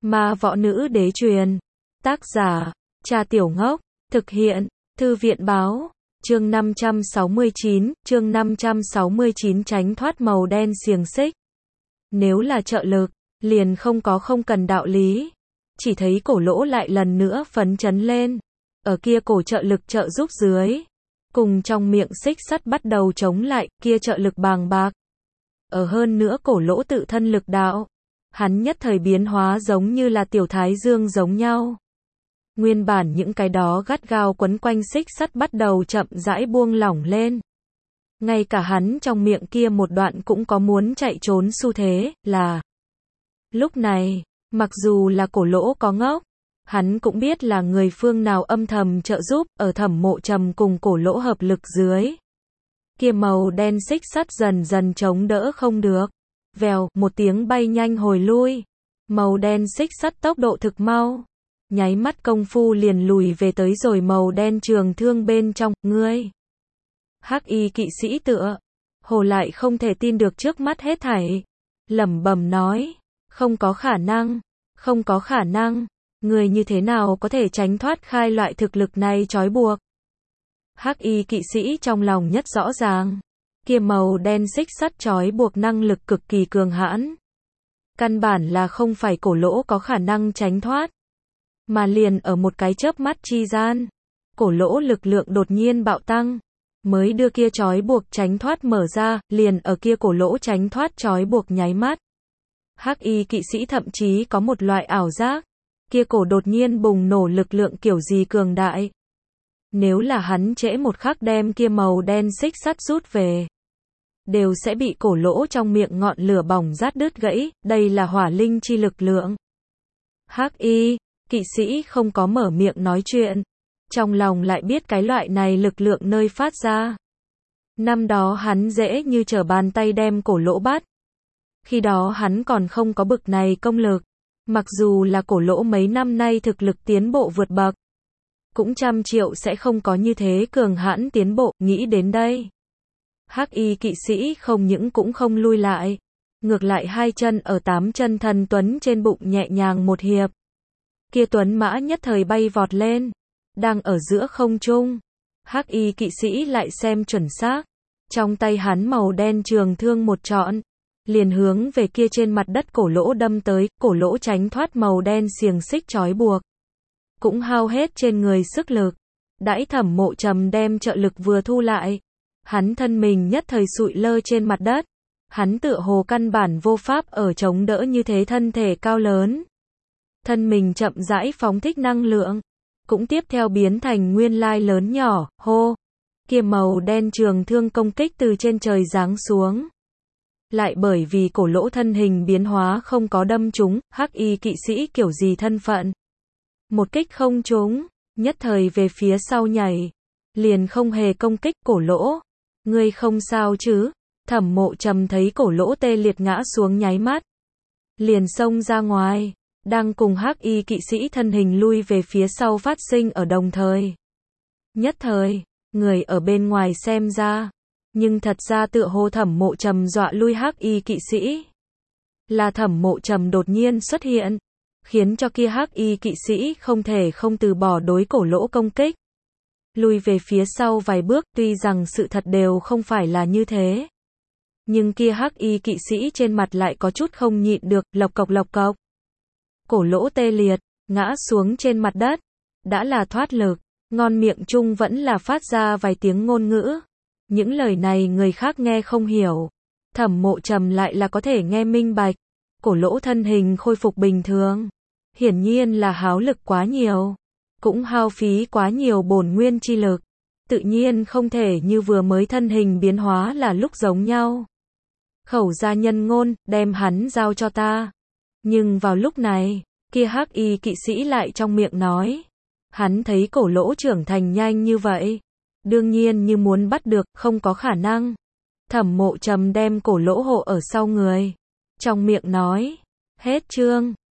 Ma Võ Nữ Đế truyền. Tác giả, Cha Tiểu Ngốc. Thực hiện, Thư viện báo. Chương 569 tránh thoát màu đen xiềng xích. Nếu là trợ lực, liền không cần đạo lý. Chỉ thấy cổ lỗ lại lần nữa phấn chấn lên. Ở kia cổ trợ lực trợ giúp dưới. Cùng trong miệng xích sắt bắt đầu chống lại, kia trợ lực bàng bạc. Ở hơn nữa cổ lỗ tự thân lực đạo. Hắn nhất thời biến hóa giống như là tiểu thái dương giống nhau. Nguyên bản những cái đó gắt gao quấn quanh xích sắt bắt đầu chậm rãi buông lỏng lên. Ngay cả hắn trong miệng kia một đoạn cũng có muốn chạy trốn xu thế, là. Lúc này, mặc dù là cổ lỗ có ngốc, hắn cũng biết là người phương nào âm thầm trợ giúp, ở Thẩm Mộ Trầm cùng cổ lỗ hợp lực dưới. Kia màu đen xích sắt dần dần chống đỡ không được. Vèo, một tiếng bay nhanh hồi lui. Màu đen xích sắt tốc độ thực mau. Nháy mắt công phu liền lùi về tới rồi màu đen trường thương bên trong, ngươi. Hắc y kỵ sĩ tựa. Hồ lại không thể tin được trước mắt hết thảy. Lẩm bẩm nói. Không có khả năng. Người như thế nào có thể tránh thoát khai loại thực lực này trói buộc. Hắc y kỵ sĩ trong lòng nhất rõ ràng. Kia màu đen xích sắt trói buộc năng lực cực kỳ cường hãn. Căn bản là không phải cổ lỗ có khả năng tránh thoát. Mà liền ở một cái chớp mắt chi gian. Cổ lỗ lực lượng đột nhiên bạo tăng. Mới đưa kia trói buộc tránh thoát mở ra, liền ở kia cổ lỗ tránh thoát trói buộc nháy mắt. Hắc y kỵ sĩ thậm chí có một loại ảo giác. Kia cổ đột nhiên bùng nổ lực lượng kiểu gì cường đại. Nếu là hắn trễ một khắc đem kia màu đen xích sắt rút về. Đều sẽ bị cổ lỗ trong miệng ngọn lửa bỏng rát đứt gãy, đây là hỏa linh chi lực lượng. Hắc y, kỵ sĩ không có mở miệng nói chuyện. Trong lòng lại biết cái loại này lực lượng nơi phát ra. Năm đó hắn dễ như trở bàn tay đem cổ lỗ bắt. Khi đó hắn còn không có bực này công lực. Mặc dù là cổ lỗ mấy năm nay thực lực tiến bộ vượt bậc. Cũng trăm triệu sẽ không có như thế cường hãn tiến bộ, nghĩ đến đây. Hắc y kỵ sĩ không những cũng không lui lại. Ngược lại hai chân ở 8 chân thần tuấn trên bụng nhẹ nhàng một hiệp. Kia tuấn mã nhất thời bay vọt lên. Đang ở giữa không trung. Hắc y kỵ sĩ lại xem chuẩn xác. Trong tay hắn màu đen trường thương một trọn. Liền hướng về kia trên mặt đất cổ lỗ đâm tới. Cổ lỗ tránh thoát màu đen xiềng xích trói buộc. Cũng hao hết trên người sức lực. Đãi Thẩm Mộ Trầm đem trợ lực vừa thu lại. Hắn thân mình nhất thời sụi lơ trên mặt đất. Hắn tựa hồ căn bản vô pháp ở chống đỡ như thế thân thể cao lớn. Thân mình chậm rãi phóng thích năng lượng. Cũng tiếp theo biến thành nguyên lai lớn nhỏ, hô. Kia màu đen trường thương công kích từ trên trời giáng xuống. Lại bởi vì cổ lỗ thân hình biến hóa không có đâm trúng, hắc y kỵ sĩ kiểu gì thân phận. Một kích không trúng, nhất thời về phía sau nhảy. Liền không hề công kích cổ lỗ. Ngươi không sao chứ? Thẩm Mộ Trầm thấy cổ lỗ tê liệt ngã xuống nháy mắt. Liền xông ra ngoài. Đang cùng hắc y kỵ sĩ thân hình lui về phía sau phát sinh ở đồng thời. Nhất thời, người ở bên ngoài xem ra. Nhưng thật ra tựa hồ Thẩm Mộ Trầm dọa lui hắc y kỵ sĩ. Là Thẩm Mộ Trầm đột nhiên xuất hiện. Khiến cho kia hắc y kỵ sĩ không thể không từ bỏ đối cổ lỗ công kích. Lui về phía sau vài bước, tuy rằng sự thật đều không phải là như thế. Nhưng kia hắc y kỵ sĩ trên mặt lại có chút không nhịn được, lộc cộc. Cổ lỗ tê liệt, ngã xuống trên mặt đất. Đã là thoát lực, ngon miệng chung vẫn là phát ra vài tiếng ngôn ngữ. Những lời này người khác nghe không hiểu. Thẩm Mộ Trầm lại là có thể nghe minh bạch. Cổ lỗ thân hình khôi phục bình thường. Hiển nhiên là háo lực quá nhiều. Cũng hao phí quá nhiều bổn nguyên chi lực. Tự nhiên không thể như vừa mới thân hình biến hóa là lúc giống nhau. Khẩu ra nhân ngôn, đem hắn giao cho ta. Nhưng vào lúc này, kia hắc y kỵ sĩ lại trong miệng nói. Hắn thấy cổ lỗ trưởng thành nhanh như vậy. Đương nhiên như muốn bắt được, không có khả năng. Thẩm Mộ Trầm đem cổ lỗ hộ ở sau người. Trong miệng nói. Hết chương.